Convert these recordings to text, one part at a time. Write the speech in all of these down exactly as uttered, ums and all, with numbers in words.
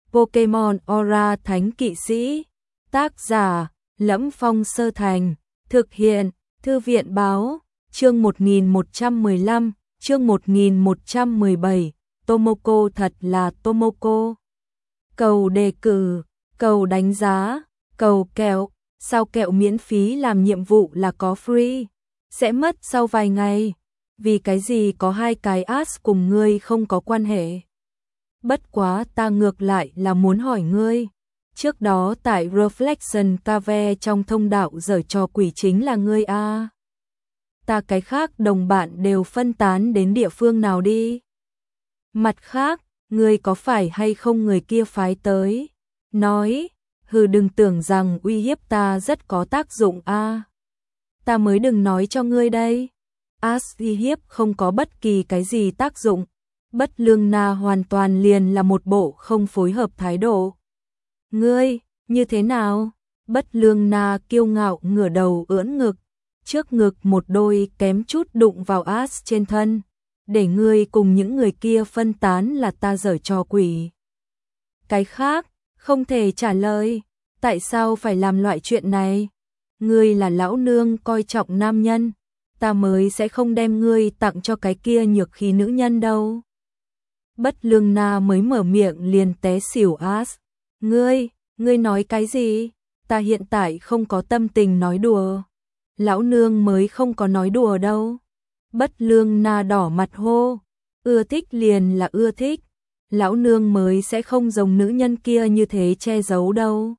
Pokemon Aura Thánh Kỵ Sĩ. Tác giả: Lẫm Phong Sơ Thành. Thực hiện: Thư viện Báo. Chương một nghìn một trăm mười lăm, chương một nghìn một trăm mười bảy. Tomoko thật là Tomoko. Cầu đề cử, cầu đánh giá, cầu kẹo. Sao kẹo miễn phí làm nhiệm vụ là có free? Sẽ mất sau vài ngày. Vì cái gì có hai cái ads cùng ngươi không có quan hệ? Bất quá ta ngược lại là muốn hỏi ngươi. Trước đó tại Reflection Cave trong thông đạo giở trò quỷ chính là ngươi a. À. Ta cái khác đồng bạn đều phân tán đến địa phương nào đi? Mặt khác, ngươi có phải hay không người kia phái tới? Nói, hừ đừng tưởng rằng uy hiếp ta rất có tác dụng a. À. Ta mới đừng nói cho ngươi đây. As uy hiếp không có bất kỳ cái gì tác dụng. Bất Lương Na hoàn toàn liền là một bộ không phối hợp thái độ. Ngươi, như thế nào? Bất Lương Na kiêu ngạo ngửa đầu ưỡn ngực, trước ngực một đôi kém chút đụng vào As trên thân. Để ngươi cùng những người kia phân tán là ta giở trò quỷ. Cái khác, không thể trả lời. Tại sao phải làm loại chuyện này? Ngươi là lão nương coi trọng nam nhân. Ta mới sẽ không đem ngươi tặng cho cái kia nhược khí nữ nhân đâu. Bất Lương Na mới mở miệng liền té xỉu As. Ngươi, ngươi nói cái gì? Ta hiện tại không có tâm tình nói đùa. Lão nương mới không có nói đùa đâu. Bất Lương Na đỏ mặt hô. Ưa thích liền là ưa thích. Lão nương mới sẽ không giống nữ nhân kia như thế che giấu đâu.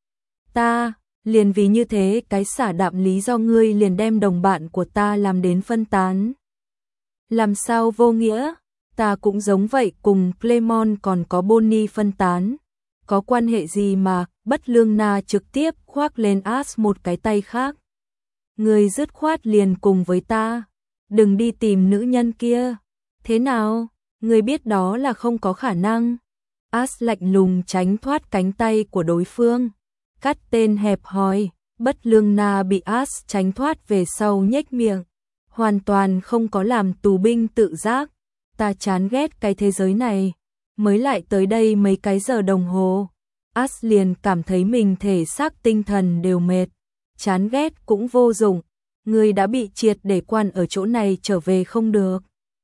Ta, liền vì như thế cái xả đạm lý do ngươi liền đem đồng bạn của ta làm đến phân tán. Làm sao vô nghĩa? Ta cũng giống vậy, cùng Clemon còn có Bonnie phân tán. Có quan hệ gì mà? Bất Lương Na trực tiếp khoác lên As một cái tay khác. Ngươi dứt khoát liền cùng với ta. Đừng đi tìm nữ nhân kia. Thế nào? Ngươi biết đó là không có khả năng. As lạnh lùng tránh thoát cánh tay của đối phương. Cắt tên hẹp hòi. Bất Lương Na bị As tránh thoát về sau nhếch miệng. Hoàn toàn không có làm tù binh tự giác. Ta chán ghét cái thế giới này. Mới lại tới đây mấy cái giờ đồng hồ. As liền cảm thấy mình thể xác tinh thần đều mệt. Chán ghét cũng vô dụng. Ngươi đã bị triệt để quan ở chỗ này trở về không được.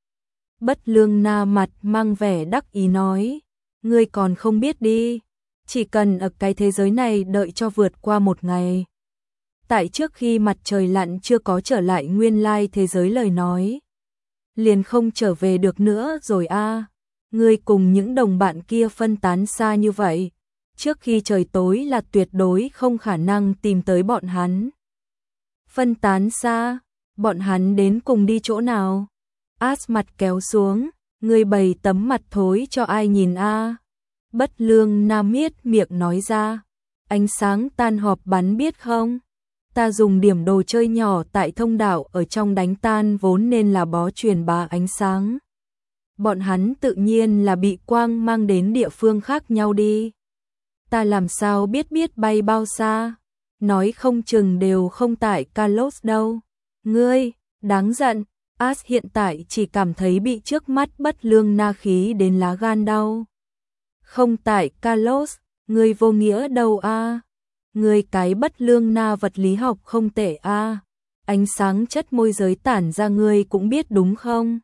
Bất Lương Na mặt mang vẻ đắc ý nói. Ngươi còn không biết đi. Chỉ cần ở cái thế giới này đợi cho vượt qua một ngày. Tại trước khi mặt trời lặn chưa có trở lại nguyên lai thế giới lời nói. Liền không trở về được nữa rồi a. À. Ngươi cùng những đồng bạn kia phân tán xa như vậy. Trước khi trời tối là tuyệt đối không khả năng tìm tới bọn hắn. Phân tán xa, bọn hắn đến cùng đi chỗ nào? As mặt kéo xuống, ngươi bày tấm mặt thối cho ai nhìn a? À. Bất Lương Na miết miệng nói ra. Ánh sáng tan họp bắn biết không? Ta dùng điểm đồ chơi nhỏ tại thông đạo ở trong đánh tan vốn nên là bó truyền bá ánh sáng. Bọn hắn tự nhiên là bị quang mang đến địa phương khác nhau đi. Ta làm sao biết biết bay bao xa? Nói không chừng đều không tại Kalos đâu. Ngươi, đáng giận. As hiện tại chỉ cảm thấy bị trước mắt Bất Lương Na khí đến lá gan đau. Không tại Kalos, ngươi vô nghĩa đâu a. À. Ngươi cái Bất Lương Na vật lý học không tệ a. À. Ánh sáng chất môi giới tản ra ngươi cũng biết đúng không?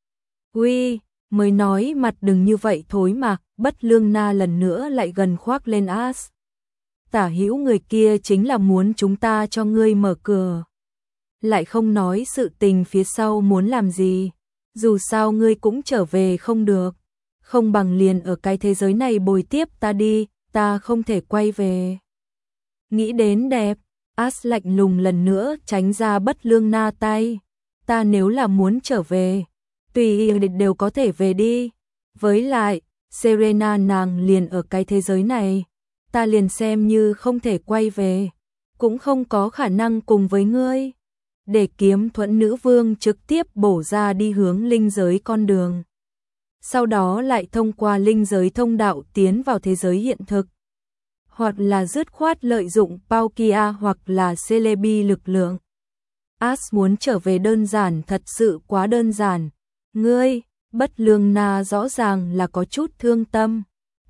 Uy, mới nói mặt đừng như vậy thối mà. Bất Lương Na lần nữa lại gần khoác lên As. Tả hữu người kia chính là muốn chúng ta cho ngươi mở cửa. Lại không nói sự tình phía sau muốn làm gì. Dù sao ngươi cũng trở về không được. Không bằng liền ở cái thế giới này bồi tiếp ta đi. Ta không thể quay về. Nghĩ đến đẹp. As lạnh lùng lần nữa tránh ra Bất Lương Na tay. Ta nếu là muốn trở về, tùy đều có thể về đi. Với lại, Serena nàng liền ở cái thế giới này. Ta liền xem như không thể quay về. Cũng không có khả năng cùng với ngươi. Để kiếm thuẫn nữ vương trực tiếp bổ ra đi hướng linh giới con đường. Sau đó lại thông qua linh giới thông đạo tiến vào thế giới hiện thực. Hoặc là dứt khoát lợi dụng Palkia hoặc là Celebi lực lượng. As muốn trở về đơn giản thật sự quá đơn giản. Ngươi, Bất Lương Na rõ ràng là có chút thương tâm.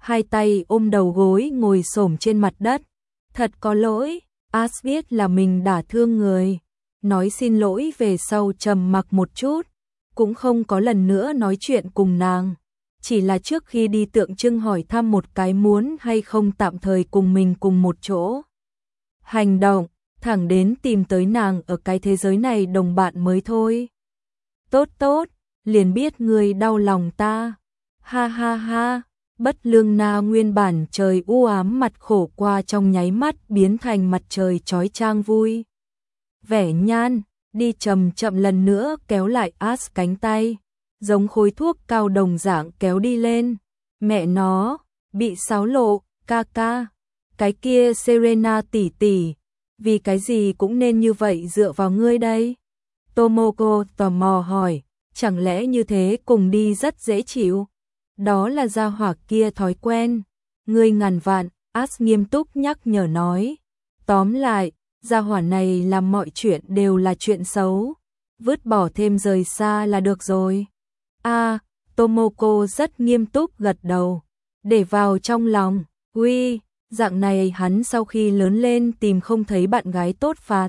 hai tay ôm đầu gối ngồi xổm trên mặt đất. Thật có lỗi, As biết là mình đả thương người, nói xin lỗi về sau trầm mặc một chút, cũng không có lần nữa nói chuyện cùng nàng. Chỉ là trước khi đi tượng trưng hỏi thăm một cái muốn hay không tạm thời cùng mình cùng một chỗ. Hành động, thẳng đến tìm tới nàng ở cái thế giới này đồng bạn mới thôi. Tốt tốt, liền biết người đau lòng ta. Ha ha ha, Bất Lương Na nguyên bản trời u ám mặt khổ qua trong nháy mắt biến thành mặt trời chói chang vui. Vẻ nhan, đi chậm chậm lần nữa kéo lại As cánh tay, giống khối thuốc cao đồng dạng kéo đi lên. Mẹ nó, bị xáo lộ, ca ca. Cái kia Serena tỷ tỷ, vì cái gì cũng nên như vậy dựa vào ngươi đây? Tomoko tò mò hỏi, chẳng lẽ như thế cùng đi rất dễ chịu? Đó là gia hỏa kia thói quen. Ngươi ngàn vạn, As nghiêm túc nhắc nhở nói. Tóm lại, gia hỏa này làm mọi chuyện đều là chuyện xấu. Vứt bỏ thêm rời xa là được rồi. A, Tomoko rất nghiêm túc gật đầu. Để vào trong lòng, uy, dạng này hắn sau khi lớn lên tìm không thấy bạn gái tốt phạt.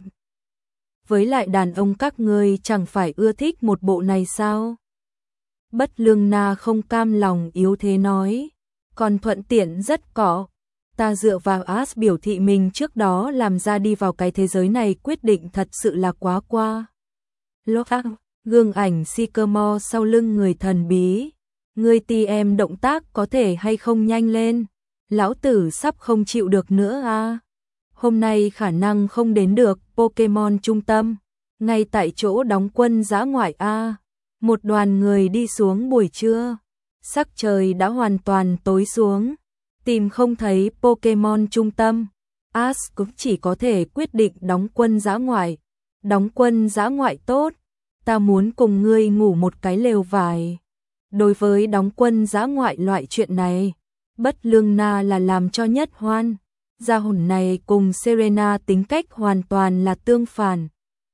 Với lại đàn ông các ngươi chẳng phải ưa thích một bộ này sao? Bất Lương Na không cam lòng yếu thế nói, còn thuận tiện rất cỏ. Ta dựa vào As biểu thị mình trước đó làm ra đi vào cái thế giới này quyết định thật sự là quá qua. Lốt gương ảnh Sycamore sau lưng người thần bí. Người tì em động tác có thể hay không nhanh lên? Lão tử sắp không chịu được nữa à. Hôm nay khả năng không đến được Pokemon trung tâm. Ngay tại chỗ đóng quân dã ngoại a. Một đoàn người đi xuống buổi trưa. Sắc trời đã hoàn toàn tối xuống. Tìm không thấy Pokemon trung tâm. As cũng chỉ có thể quyết định đóng quân dã ngoại. Đóng quân dã ngoại tốt. Ta muốn cùng ngươi ngủ một cái lều vải. Đối với đóng quân dã ngoại loại chuyện này, Bất Lương Na là làm cho nhất hoan. Gia hồn này cùng Serena tính cách hoàn toàn là tương phản.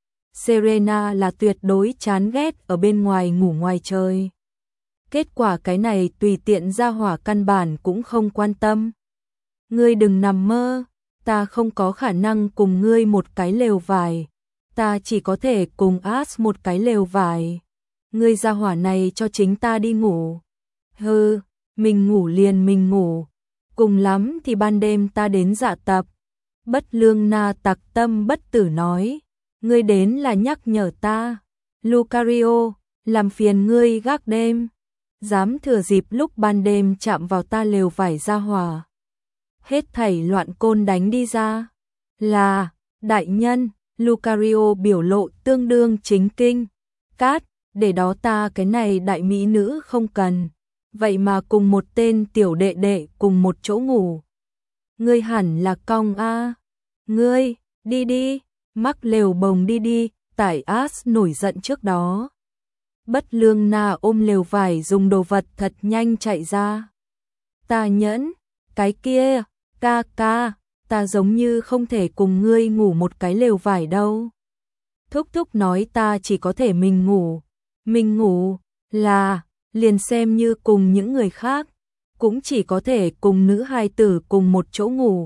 Serena là tuyệt đối chán ghét ở bên ngoài ngủ ngoài trời. Kết quả cái này tùy tiện gia hỏa căn bản cũng không quan tâm. Ngươi đừng nằm mơ, ta không có khả năng cùng ngươi một cái lều vải. Ta chỉ có thể cùng As một cái lều vải. Ngươi gia hỏa này cho chính ta đi ngủ. Hừ, mình ngủ liền mình ngủ. Cùng lắm thì ban đêm ta đến dạ tập. Bất Lương Na tặc tâm bất tử nói. Ngươi đến là nhắc nhở ta. Lucario, làm phiền ngươi gác đêm. Dám thừa dịp lúc ban đêm chạm vào ta lều vải gia hỏa. Hết thảy loạn côn đánh đi ra. Là, đại nhân, Lucario biểu lộ tương đương chính kinh. Cát, để đó ta cái này đại mỹ nữ không cần. Vậy mà cùng một tên tiểu đệ đệ cùng một chỗ ngủ. Ngươi hẳn là cong a. Ngươi, đi đi, mắc lều bồng đi đi, tải As nổi giận trước đó. Bất Lương Na ôm lều vải dùng đồ vật thật nhanh chạy ra. Ta nhẫn, cái kia, ca ca, ta giống như không thể cùng ngươi ngủ một cái lều vải đâu. Thúc thúc nói ta chỉ có thể mình ngủ. Mình ngủ, là, liền xem như cùng những người khác, cũng chỉ có thể cùng nữ hài tử cùng một chỗ ngủ.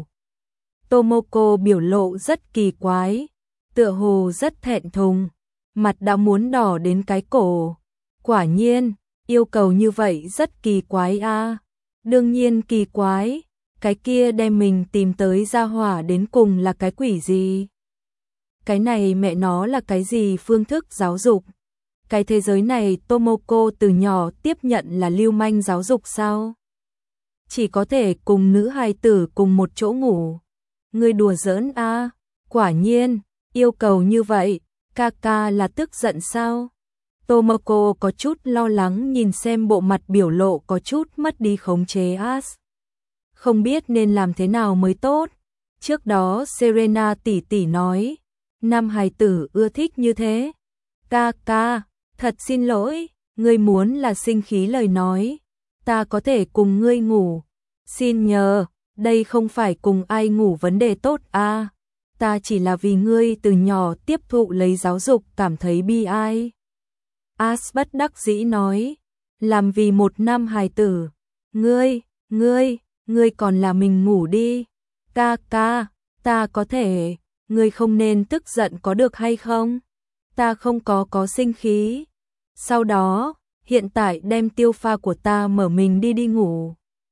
Tomoko biểu lộ rất kỳ quái, tựa hồ rất thẹn thùng, mặt đã muốn đỏ đến cái cổ. Quả nhiên, yêu cầu như vậy rất kỳ quái a. Đương nhiên kỳ quái, cái kia đem mình tìm tới gia hỏa đến cùng là cái quỷ gì? Cái này mẹ nó là cái gì phương thức giáo dục? Cái thế giới này Tomoko từ nhỏ tiếp nhận là lưu manh giáo dục sao? Chỉ có thể cùng nữ hài tử cùng một chỗ ngủ. Ngươi đùa giỡn a? Quả nhiên, yêu cầu như vậy, Kaka là tức giận sao? Tomoko có chút lo lắng nhìn xem bộ mặt biểu lộ có chút mất đi khống chế As. Không biết nên làm thế nào mới tốt. Trước đó Serena tỷ tỷ nói, nam hài tử ưa thích như thế. Kaka, thật xin lỗi, ngươi muốn là sinh khí lời nói, ta có thể cùng ngươi ngủ. Xin nhờ, đây không phải cùng ai ngủ vấn đề tốt a. Ta chỉ là vì ngươi từ nhỏ tiếp thụ lấy giáo dục cảm thấy bi ai. As bất đắc dĩ nói, làm vì một nam hài tử. Ngươi, ngươi, ngươi còn là mình ngủ đi. Ca ca, ta có thể, ngươi không nên tức giận có được hay không? Ta không có có sinh khí. Sau đó, hiện tại đem tiêu pha của ta mở mình đi đi ngủ.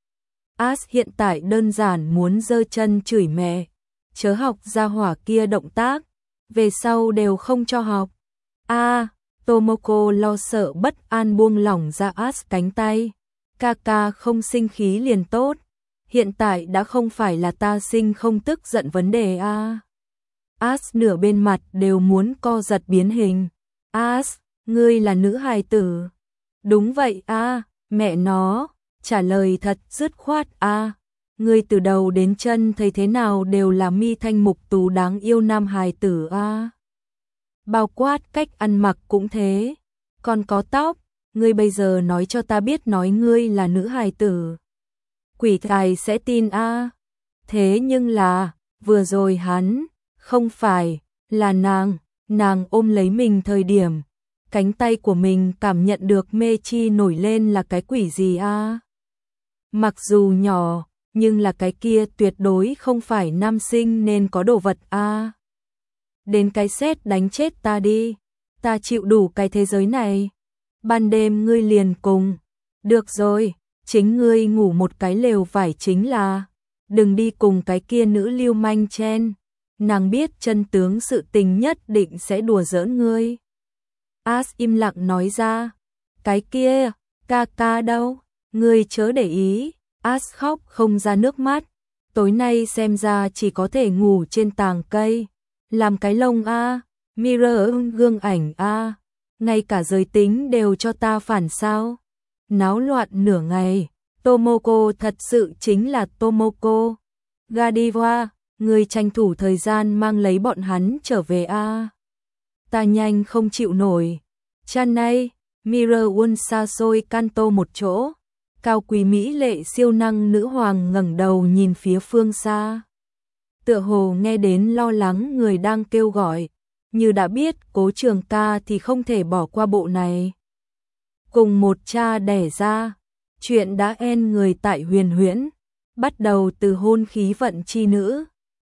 As hiện tại đơn giản muốn giơ chân chửi mẹ, chớ học ra hỏa kia động tác, về sau đều không cho học. A, à, Tomoko lo sợ bất an buông lỏng ra As cánh tay. Kaka không sinh khí liền tốt, hiện tại đã không phải là ta sinh không tức giận vấn đề a. À. As nửa bên mặt đều muốn co giật biến hình. As, ngươi là nữ hài tử. Đúng vậy a, à, mẹ nó, trả lời thật dứt khoát a. À. Ngươi từ đầu đến chân thấy thế nào đều là mi thanh mục tú đáng yêu nam hài tử a. À. Bao quát cách ăn mặc cũng thế, còn có tóc, ngươi bây giờ nói cho ta biết nói ngươi là nữ hài tử. Quỷ tài sẽ tin a. À. Thế nhưng là, vừa rồi hắn, không phải, là nàng, nàng ôm lấy mình thời điểm, cánh tay của mình cảm nhận được mê chi nổi lên là cái quỷ gì a? À? Mặc dù nhỏ, nhưng là cái kia tuyệt đối không phải nam sinh nên có đồ vật a. À? Đến cái sét đánh chết ta đi, ta chịu đủ cái thế giới này. Ban đêm ngươi liền cùng, được rồi, chính ngươi ngủ một cái lều vải chính là, đừng đi cùng cái kia nữ lưu manh chen, nàng biết chân tướng sự tình nhất định sẽ đùa giỡn ngươi. As im lặng nói ra, cái kia, ca ca đâu, ngươi chớ để ý. As khóc không ra nước mắt, tối nay xem ra chỉ có thể ngủ trên tàng cây, làm cái lông a, mirror gương ảnh a, ngay cả giới tính đều cho ta phản sao. Náo loạn nửa ngày, Tomoko thật sự chính là Tomoko. Gadiva, người tranh thủ thời gian mang lấy bọn hắn trở về a. Ta nhanh không chịu nổi. Chanay, Mirror un xa xôi canto một chỗ. Cao quý mỹ lệ siêu năng nữ hoàng ngẩng đầu nhìn phía phương xa. Tựa hồ nghe đến lo lắng người đang kêu gọi, như đã biết Cố Trường Ca thì không thể bỏ qua bộ này. Cùng một cha đẻ ra, chuyện đã en người tại Huyền Huyễn, bắt đầu từ hôn khí vận chi nữ,